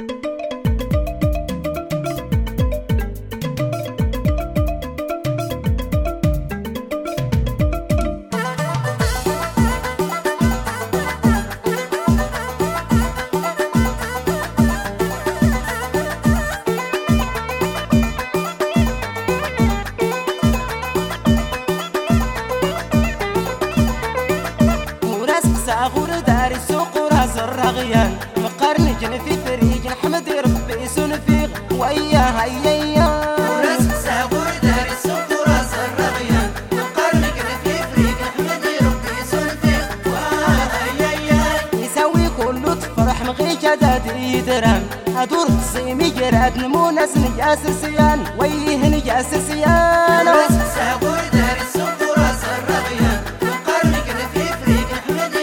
غور داري السوق وراس الرغيان مقارن جن في فريج حمد ربي سنفيق وياها يا وراس غور داري السوق وراس الرغيان مقارن جن في فريج حمد ربي سنفيق وياها يسوي كله تفرح مغي جداد يدران ادور تصيمي جراد نمونس نجاس سيان ويه نجاس سيان وراس غور داري السوق وراس الرغيان مقارن جن في فريج حمد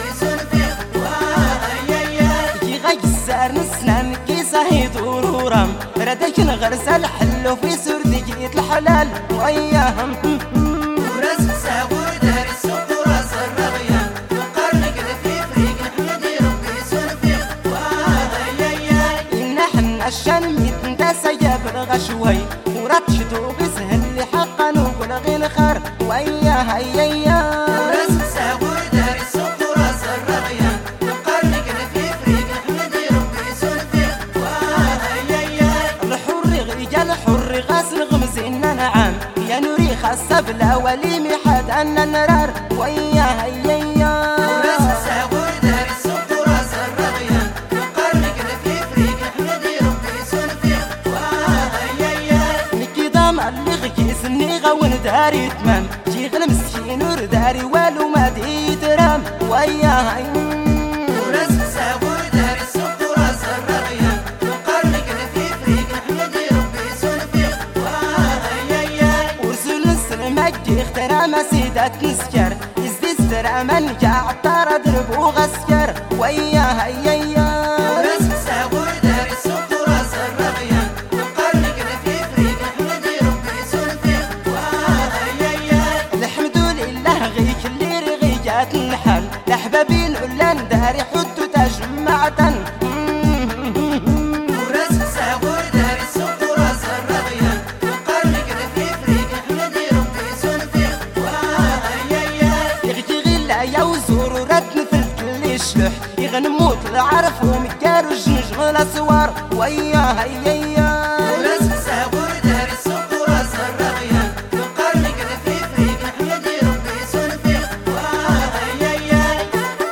نسنان كيسه يدور ورام ردك نغرس الحلو في سرد جيت الحلال وياهم وراس غور داري السوق وراس الرغيان مقارن جن في فريج حمد ربي سنفيق وياها نحن الشن ميت سياب الغشوي ورتشتو بسهل اللي حقا وقول غير خير وياها يا وراس غور داري السوق وراس الرغيان مقارن جن في فريج حمد ربي سنفيق وياها الحر غاسل غمزين نعم يا نوري خاصة بلا ولي محد أن نرار وياها يا وراس غور داري السوق وراس الرغيان مقارن جن في فريج حمد ربي سنفيق وياها نكي ضام اللي غيس النيغة ونداري تمام جيغ المسكين ورداري والو ما دي درام وياها وراس غور داري السوق وراس الرغيان مقارن جن في فريج حمد ربي سنفيق وياها ورسول السلمك جي اخترام سيدات نسكر يزدي استرام نجاع عطار درب وغسكر وياها يا وراس غور داري السوق وراس الرغيان مقارن جن في فريج حمد ربي سنفيق وياها الحمد لله غيك اللي رغي جات الحل لحبابين علان داري حدو تجمعة وراس غور داري السوق وراس الرغيان مقارن جن في فريج حمد ربي سنفيق وياها يغجي غلا يا وزور ورد في الكل الشلح يغنموت العرف ومكار وجنجم الاسوار وياها يا وراس غور داري السوق وراس الرغيان مقارن جن في فريج حمد ربي سنفيق وياها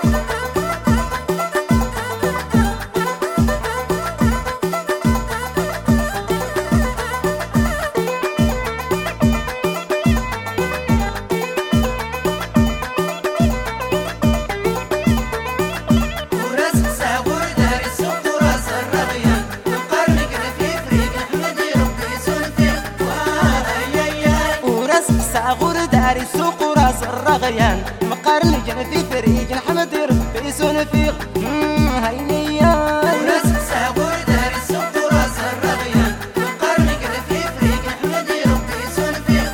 وراس غور داري السوق وراس الرغيان مقارن جن في فريج حمد ربي سنفيق وياها وراس غور داري السوق وراس الرغيان مقارن جن في فريج حمد ربي سنفيق هيا وراس غور داري السوق وراس الرغيان مقارن جن في فريج حمد ربي سنفيق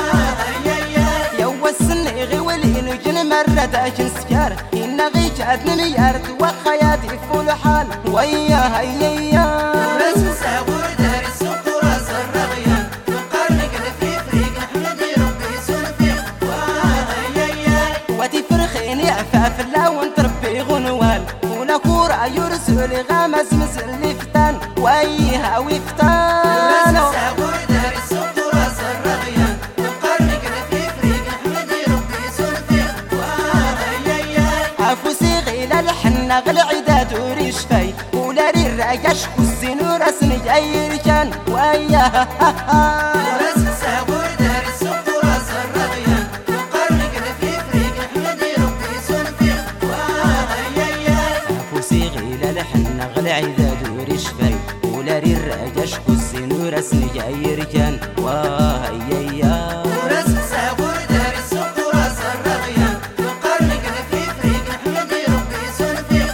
وياها يا وسن غولين جن مرد سكار إن غي جات مليار وخياتي فول حال وياها يا وراس غور داري السوق وراس الرغيان مقارن جن في فريج حمد ربي سنفيق وياها ودي فرخيني عفاف لا ونتربي غنوال ولا كورة يرسل غامز مثل فتان وياها وفتان وراس غور داري السوق وراس الرغيان مقارن جن في فريج حمد ربي سنفيق وياها عفو صيغي للحنة غالعداد وريش فاي ولا ريراجاش كوزين ورسن جاي رجال وياها وراس غور داري السوق وراس الرغيان مقارن جن في فريج حمد ربي سنفيق وياها عفو صيغي للحنة غالعداد وريش فاي ولا ريراجاش كوزين ورسن جاي رجال وياها وراس غور داري السوق وراس الرغيان مقارن جن في فريج حمد ربي سنفيق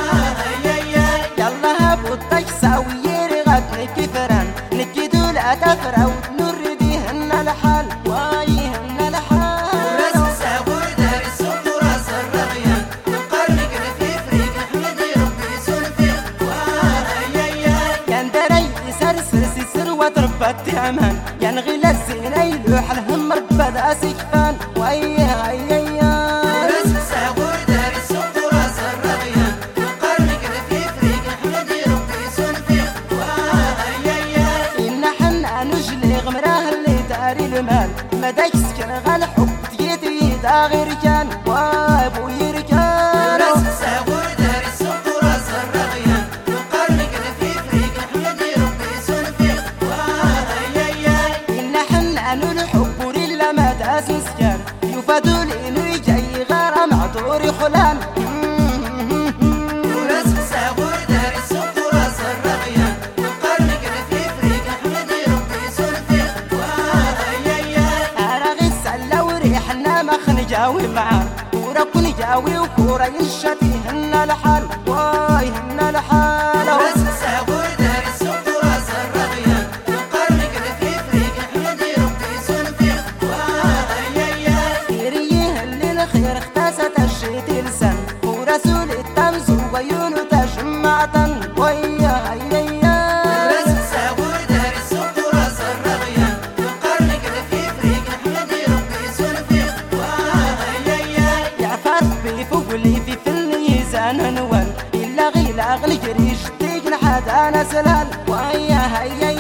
وياها يلا هبو التجساوي رغتني كفران نكي دول أتفرا ونور بيهن الحال ويهن الحال وراس غور داري السوق وراس الرغيان مقارن جن في فريج حمد ربي سنفيق وياها ما تربت عمان ينغي للزينة يلوح الهم ربى ذا سكفان ويا هيا ورس ساغور دار السوق وراس الرغيان قرنك في فريق احمد ربي سنفيق وهيا إن حنا نجلي غمراه اللي داري المال مداك سكن غال حب تيدي دا غير كان وابو يركان ورس ساغور دار السوق وراس الرغيان قرنك في فريق احمد ربي سنفيق وهيا إن حنا نلحب وريلا ما داس سكان يفادوا لإنو يجي غارة معذوري خلان ورس ساغور دار السوق وراس الرغيان قرنك في فريق احمد ربي سنفيق وهيا أنا غسالة وريحنا ما خنجاوي معاه وركن جاوي وكورة ينشتي هن الحال واي هن الحال ورس ساغور دار السوق وراس الرغيان قرنك في فريق احمد ربي سنفيق وهيا يريه اللي الخير اختست الشيت لسان ورسول التمز وعيونه تجمعة ويا هيا ورس ساغور دار السوق وراس الرغيان قرنك في فريق احمد ربي سنفيق وهيا يعفر بيفوق لي في الميزان نوال إلا غيلا غلي جريش تيجن حدا نزلال ويا هيا